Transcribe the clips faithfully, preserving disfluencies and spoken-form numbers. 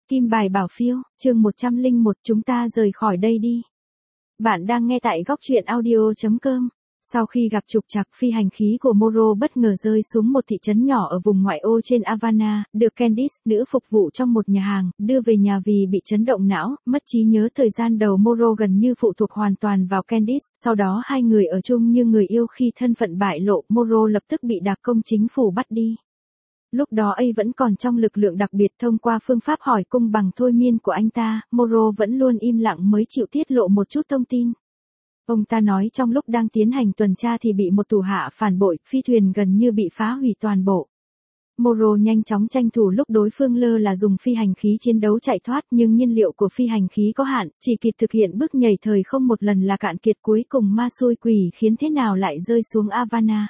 Kim bài bảo phiêu, chương một trăm lẻ một, chúng ta rời khỏi đây đi. Bạn đang nghe tại góc truyện audio chấm com. Sau khi gặp trục trặc, phi hành khí của Moro bất ngờ rơi xuống một thị trấn nhỏ ở vùng ngoại ô trên Havana, được Candice, nữ phục vụ trong một nhà hàng, đưa về nhà vì bị chấn động não, mất trí nhớ. Thời gian đầu Moro gần như phụ thuộc hoàn toàn vào Candice, sau đó hai người ở chung như người yêu. Khi thân phận bại lộ, Moro lập tức bị đặc công chính phủ bắt đi. Lúc đó A vẫn còn trong lực lượng đặc biệt. Thông qua phương pháp hỏi cung bằng thôi miên của anh ta, Moro vẫn luôn im lặng mới chịu tiết lộ một chút thông tin. Ông ta nói trong lúc đang tiến hành tuần tra thì bị một thủ hạ phản bội, phi thuyền gần như bị phá hủy toàn bộ. Moro nhanh chóng tranh thủ lúc đối phương lơ là dùng phi hành khí chiến đấu chạy thoát, nhưng nhiên liệu của phi hành khí có hạn, chỉ kịp thực hiện bước nhảy thời không một lần là cạn kiệt. Cuối cùng ma xui quỷ khiến thế nào lại rơi xuống Havana.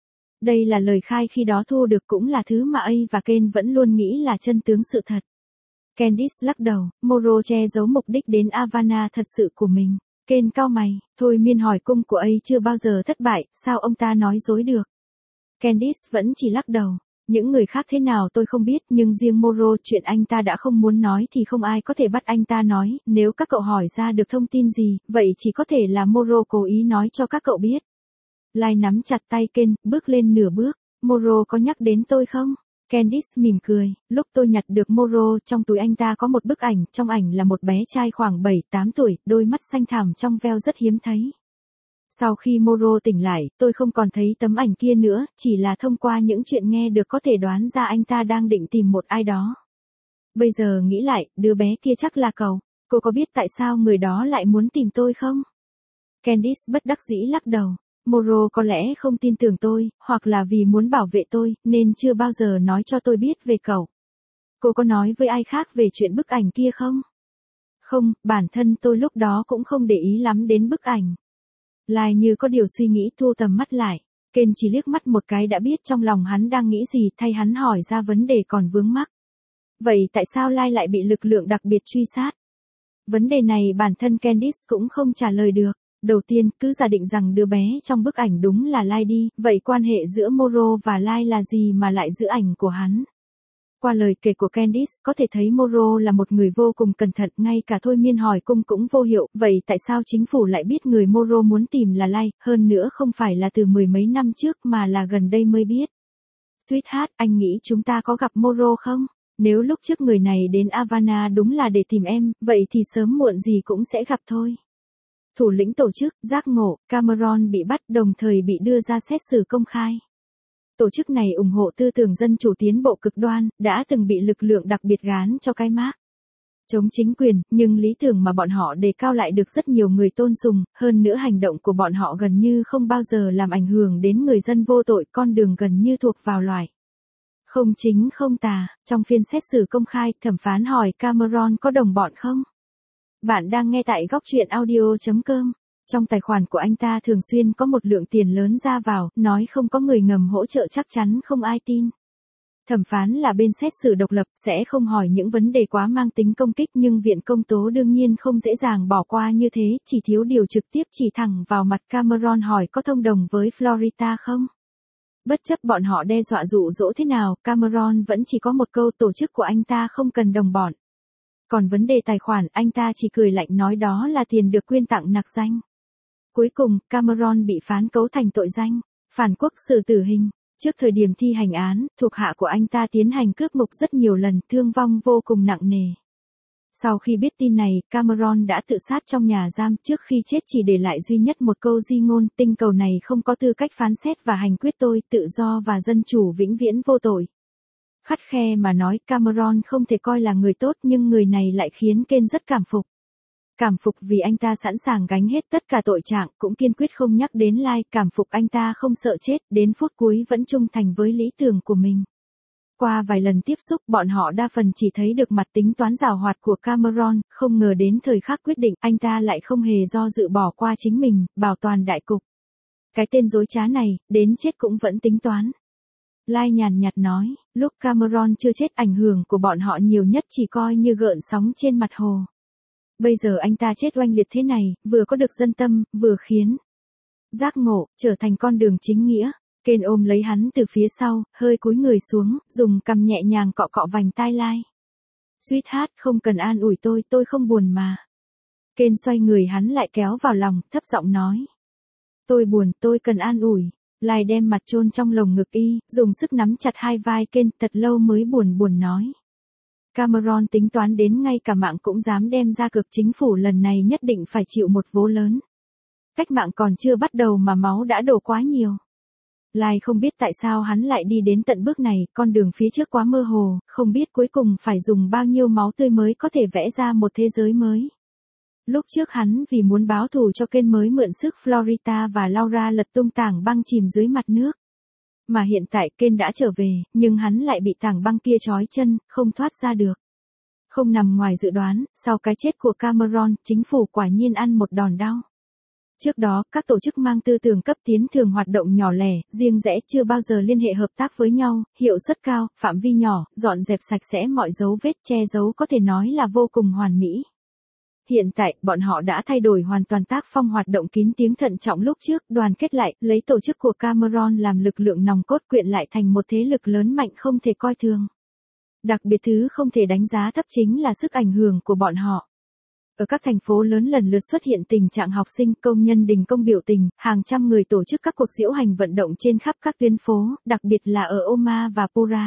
Đây là lời khai khi đó thu được, cũng là thứ mà A và Ken vẫn luôn nghĩ là chân tướng sự thật. Candice lắc đầu, Moro che giấu mục đích đến Havana thật sự của mình. Ken cau mày, thôi miên hỏi cung của A chưa bao giờ thất bại, sao ông ta nói dối được? Candice vẫn chỉ lắc đầu, những người khác thế nào tôi không biết, nhưng riêng Moro, chuyện anh ta đã không muốn nói thì không ai có thể bắt anh ta nói. Nếu các cậu hỏi ra được thông tin gì, vậy chỉ có thể là Moro cố ý nói cho các cậu biết. Lai nắm chặt tay Ken, bước lên nửa bước. Moro có nhắc đến tôi không? Candice mỉm cười, lúc tôi nhặt được Moro, trong túi anh ta có một bức ảnh, trong ảnh là một bé trai khoảng bảy tám tuổi, đôi mắt xanh thẳm trong veo rất hiếm thấy. Sau khi Moro tỉnh lại, tôi không còn thấy tấm ảnh kia nữa, chỉ là thông qua những chuyện nghe được có thể đoán ra anh ta đang định tìm một ai đó. Bây giờ nghĩ lại, đứa bé kia chắc là cậu. Cô có biết tại sao người đó lại muốn tìm tôi không? Candice bất đắc dĩ lắc đầu. Moro có lẽ không tin tưởng tôi, hoặc là vì muốn bảo vệ tôi, nên chưa bao giờ nói cho tôi biết về cậu. Cô có nói với ai khác về chuyện bức ảnh kia không? Không, bản thân tôi lúc đó cũng không để ý lắm đến bức ảnh. Lai như có điều suy nghĩ thu tầm mắt lại. Ken chỉ liếc mắt một cái đã biết trong lòng hắn đang nghĩ gì, thay hắn hỏi ra vấn đề còn vướng mắc. Vậy tại sao Lai lại bị lực lượng đặc biệt truy sát? Vấn đề này bản thân Candice cũng không trả lời được. Đầu tiên, cứ giả định rằng đứa bé trong bức ảnh đúng là Lai đi, vậy quan hệ giữa Moro và Lai là gì mà lại giữ ảnh của hắn? Qua lời kể của Candice, có thể thấy Moro là một người vô cùng cẩn thận, ngay cả thôi miên hỏi cung cũng vô hiệu. Vậy tại sao chính phủ lại biết người Moro muốn tìm là Lai, hơn nữa không phải là từ mười mấy năm trước mà là gần đây mới biết? Sweetheart, anh nghĩ chúng ta có gặp Moro không? Nếu lúc trước người này đến Havana đúng là để tìm em, vậy thì sớm muộn gì cũng sẽ gặp thôi. Thủ lĩnh tổ chức, giác ngộ, Cameron bị bắt, đồng thời bị đưa ra xét xử công khai. Tổ chức này ủng hộ tư tưởng dân chủ tiến bộ cực đoan, đã từng bị lực lượng đặc biệt gán cho cái mác chống chính quyền, nhưng lý tưởng mà bọn họ đề cao lại được rất nhiều người tôn sùng, hơn nữa hành động của bọn họ gần như không bao giờ làm ảnh hưởng đến người dân vô tội, con đường gần như thuộc vào loại không chính không tà. Trong phiên xét xử công khai, thẩm phán hỏi Cameron có đồng bọn không? Bạn đang nghe tại góc truyện audio chấm com. Trong tài khoản của anh ta thường xuyên có một lượng tiền lớn ra vào, nói không có người ngầm hỗ trợ chắc chắn không ai tin. Thẩm phán là bên xét xử độc lập, sẽ không hỏi những vấn đề quá mang tính công kích, nhưng viện công tố đương nhiên không dễ dàng bỏ qua như thế, chỉ thiếu điều trực tiếp chỉ thẳng vào mặt Cameron hỏi có thông đồng với Florida không? Bất chấp bọn họ đe dọa dụ dỗ thế nào, Cameron vẫn chỉ có một câu: tổ chức của anh ta không cần đồng bọn. Còn vấn đề tài khoản, anh ta chỉ cười lạnh nói đó là tiền được quyên tặng nặc danh. Cuối cùng, Cameron bị phán cấu thành tội danh phản quốc xử tử hình. Trước thời điểm thi hành án, thuộc hạ của anh ta tiến hành cướp ngục rất nhiều lần, thương vong vô cùng nặng nề. Sau khi biết tin này, Cameron đã tự sát trong nhà giam, trước khi chết chỉ để lại duy nhất một câu di ngôn: tinh cầu này không có tư cách phán xét và hành quyết tôi, tự do và dân chủ vĩnh viễn vô tội. Khắt khe mà nói, Cameron không thể coi là người tốt, nhưng người này lại khiến Ken rất cảm phục. Cảm phục vì anh ta sẵn sàng gánh hết tất cả tội trạng, cũng kiên quyết không nhắc đến Lai, cảm phục anh ta không sợ chết, đến phút cuối vẫn trung thành với lý tưởng của mình. Qua vài lần tiếp xúc, bọn họ đa phần chỉ thấy được mặt tính toán giàu hoạt của Cameron, không ngờ đến thời khắc quyết định, anh ta lại không hề do dự bỏ qua chính mình, bảo toàn đại cục. Cái tên dối trá này, đến chết cũng vẫn tính toán. Lai nhàn nhạt nói, lúc Cameron chưa chết, ảnh hưởng của bọn họ nhiều nhất chỉ coi như gợn sóng trên mặt hồ. Bây giờ anh ta chết oanh liệt thế này, vừa có được dân tâm, vừa khiến giác ngộ trở thành con đường chính nghĩa. Ken ôm lấy hắn từ phía sau, hơi cúi người xuống, dùng cằm nhẹ nhàng cọ cọ vành tai Lai. Sweetheart, không cần an ủi tôi, tôi không buồn mà. Ken xoay người hắn lại kéo vào lòng, thấp giọng nói. Tôi buồn, tôi cần an ủi. Lai đem mặt chôn trong lồng ngực y, dùng sức nắm chặt hai vai Ken, thật lâu mới buồn buồn nói. Cameron tính toán đến ngay cả mạng cũng dám đem ra cược, chính phủ lần này nhất định phải chịu một vố lớn. Cách mạng còn chưa bắt đầu mà máu đã đổ quá nhiều. Lai không biết tại sao hắn lại đi đến tận bước này, con đường phía trước quá mơ hồ, không biết cuối cùng phải dùng bao nhiêu máu tươi mới có thể vẽ ra một thế giới mới. Lúc trước hắn vì muốn báo thù cho Ken mới mượn sức Florita và Laura lật tung tảng băng chìm dưới mặt nước. Mà hiện tại Ken đã trở về, nhưng hắn lại bị tảng băng kia trói chân, không thoát ra được. Không nằm ngoài dự đoán, sau cái chết của Cameron, chính phủ quả nhiên ăn một đòn đau. Trước đó, các tổ chức mang tư tưởng cấp tiến thường hoạt động nhỏ lẻ, riêng rẽ, chưa bao giờ liên hệ hợp tác với nhau, hiệu suất cao, phạm vi nhỏ, dọn dẹp sạch sẽ mọi dấu vết, che giấu có thể nói là vô cùng hoàn mỹ. Hiện tại, bọn họ đã thay đổi hoàn toàn tác phong hoạt động kín tiếng thận trọng lúc trước, đoàn kết lại, lấy tổ chức của Cameron làm lực lượng nòng cốt, quyện lại thành một thế lực lớn mạnh không thể coi thường. Đặc biệt thứ không thể đánh giá thấp chính là sức ảnh hưởng của bọn họ. Ở các thành phố lớn lần lượt xuất hiện tình trạng học sinh, công nhân đình công biểu tình, hàng trăm người tổ chức các cuộc diễu hành vận động trên khắp các tuyến phố, đặc biệt là ở Oma và Pura.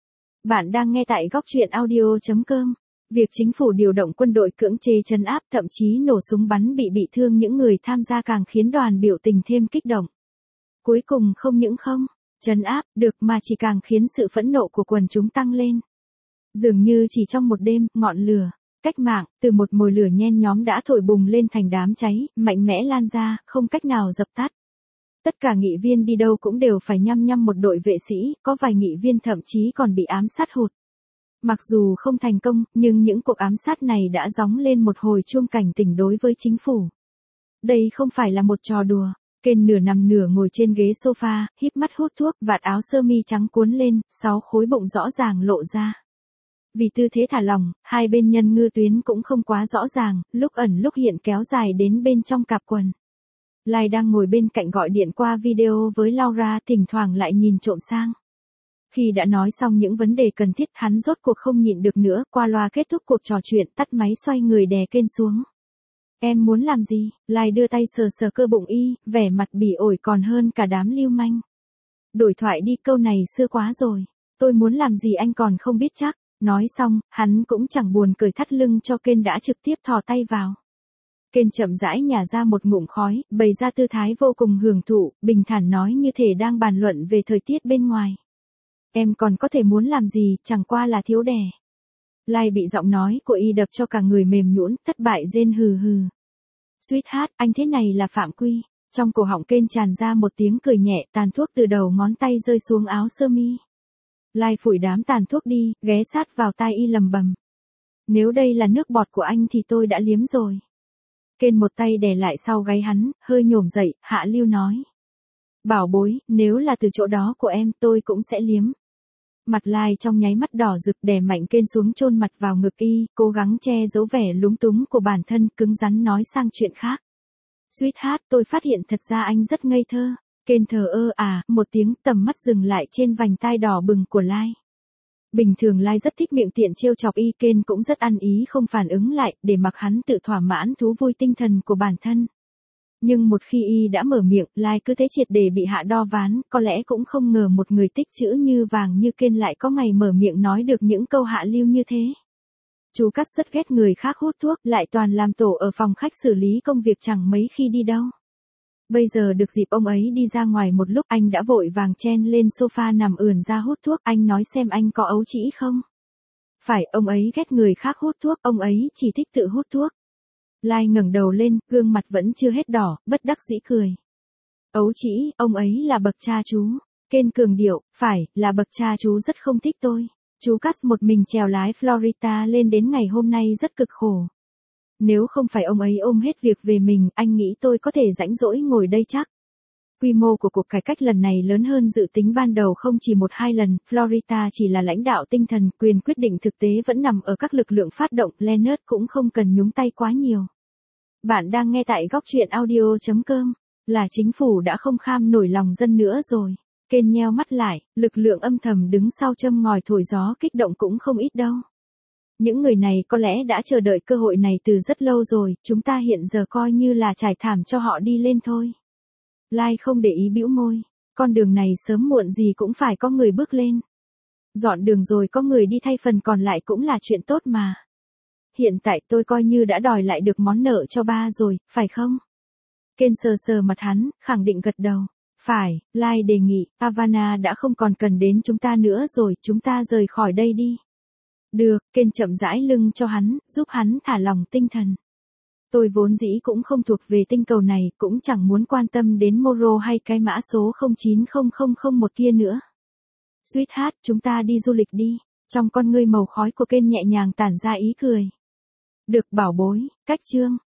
Bạn đang nghe tại góc truyện audio chấm com. Việc chính phủ điều động quân đội cưỡng chế trấn áp, thậm chí nổ súng bắn bị bị thương những người tham gia càng khiến đoàn biểu tình thêm kích động. Cuối cùng không những không trấn áp được mà chỉ càng khiến sự phẫn nộ của quần chúng tăng lên. Dường như chỉ trong một đêm, ngọn lửa cách mạng từ một mồi lửa nhen nhóm đã thổi bùng lên thành đám cháy, mạnh mẽ lan ra, không cách nào dập tắt. Tất cả nghị viên đi đâu cũng đều phải nhăm nhăm một đội vệ sĩ, có vài nghị viên thậm chí còn bị ám sát hụt. Mặc dù không thành công, nhưng những cuộc ám sát này đã gióng lên một hồi chuông cảnh tỉnh đối với chính phủ. Đây không phải là một trò đùa. Ken nửa nằm nửa ngồi trên ghế sofa, híp mắt hút thuốc, vạt áo sơ mi trắng cuốn lên, sáu khối bụng rõ ràng lộ ra. Vì tư thế thả lỏng, hai bên nhân ngư tuyến cũng không quá rõ ràng, lúc ẩn lúc hiện kéo dài đến bên trong cạp quần. Lai đang ngồi bên cạnh gọi điện qua video với Laura, thỉnh thoảng lại nhìn trộm sang. Khi đã nói xong những vấn đề cần thiết, hắn rốt cuộc không nhịn được nữa, qua loa kết thúc cuộc trò chuyện, tắt máy xoay người đè Ken xuống. Em muốn làm gì? Lai đưa tay sờ sờ cơ bụng y, vẻ mặt bỉ ổi còn hơn cả đám lưu manh. Đổi thoại đi, câu này xưa quá rồi. Tôi muốn làm gì anh còn không biết chắc. Nói xong, hắn cũng chẳng buồn cởi thắt lưng cho Ken đã trực tiếp thò tay vào. Ken chậm rãi nhả ra một ngụm khói, bày ra tư thái vô cùng hưởng thụ, bình thản nói như thể đang bàn luận về thời tiết bên ngoài. Em còn có thể muốn làm gì, chẳng qua là thiếu đẻ. Lai bị giọng nói của y đập cho cả người mềm nhũn, thất bại rên hừ hừ. Sweetheart, anh thế này là phạm quy. Trong cổ họng Ken tràn ra một tiếng cười nhẹ, tàn thuốc từ đầu ngón tay rơi xuống áo sơ mi. Lai phủi đám tàn thuốc đi, ghé sát vào tai y lầm bầm. Nếu đây là nước bọt của anh thì tôi đã liếm rồi. Ken một tay đè lại sau gáy hắn, hơi nhổm dậy, hạ lưu nói. Bảo bối, nếu là từ chỗ đó của em tôi cũng sẽ liếm. Mặt Lai trong nháy mắt đỏ rực, đè mạnh Ken xuống chôn mặt vào ngực y, cố gắng che giấu vẻ lúng túng của bản thân, cứng rắn nói sang chuyện khác. Sweetheart, tôi phát hiện thật ra anh rất ngây thơ. Ken thờ ơ à, một tiếng, tầm mắt dừng lại trên vành tai đỏ bừng của Lai. Bình thường Lai rất thích miệng tiện trêu chọc y, Ken cũng rất ăn ý không phản ứng lại, để mặc hắn tự thỏa mãn thú vui tinh thần của bản thân. Nhưng một khi y đã mở miệng, Lai cứ thế triệt để bị hạ đo ván, có lẽ cũng không ngờ một người tích chữ như vàng như Ken lại có ngày mở miệng nói được những câu hạ lưu như thế. Chú Cắt rất ghét người khác hút thuốc, lại toàn làm tổ ở phòng khách xử lý công việc chẳng mấy khi đi đâu. Bây giờ được dịp ông ấy đi ra ngoài một lúc, anh đã vội vàng chen lên sofa nằm ườn ra hút thuốc. Anh nói xem anh có ấu trĩ không? Phải, ông ấy ghét người khác hút thuốc, ông ấy chỉ thích tự hút thuốc. Lai ngẩng đầu lên, gương mặt vẫn chưa hết đỏ, bất đắc dĩ cười. Ấu trĩ, ông ấy là bậc cha chú. Ken cường điệu, phải, là bậc cha chú rất không thích tôi. Chú Cắt một mình chèo lái Florita lên đến ngày hôm nay rất cực khổ. Nếu không phải ông ấy ôm hết việc về mình, anh nghĩ tôi có thể rãnh rỗi ngồi đây chắc. Quy mô của cuộc cải cách lần này lớn hơn dự tính ban đầu không chỉ một hai lần, Florita chỉ là lãnh đạo tinh thần, quyền quyết định thực tế vẫn nằm ở các lực lượng phát động, Leonard cũng không cần nhúng tay quá nhiều. Bạn đang nghe tại góc truyện audio chấm com, là chính phủ đã không kham nổi lòng dân nữa rồi. Ken nheo mắt lại, lực lượng âm thầm đứng sau châm ngòi thổi gió kích động cũng không ít đâu. Những người này có lẽ đã chờ đợi cơ hội này từ rất lâu rồi, chúng ta hiện giờ coi như là trải thảm cho họ đi lên thôi. Lai không để ý bĩu môi, con đường này sớm muộn gì cũng phải có người bước lên. Dọn đường rồi có người đi thay phần còn lại cũng là chuyện tốt mà. Hiện tại tôi coi như đã đòi lại được món nợ cho ba rồi, phải không? Ken sờ sờ mặt hắn, khẳng định gật đầu. Phải, Lai đề nghị, Havana đã không còn cần đến chúng ta nữa rồi, chúng ta rời khỏi đây đi. Được, Ken chậm rãi lưng cho hắn, giúp hắn thả lỏng tinh thần. Tôi vốn dĩ cũng không thuộc về tinh cầu này, cũng chẳng muốn quan tâm đến Moro hay cái mã số không chín không không không một kia nữa. Sweetheart, chúng ta đi du lịch đi. Trong con ngươi màu khói của Ken nhẹ nhàng tản ra ý cười. Được bảo bối, cách chương.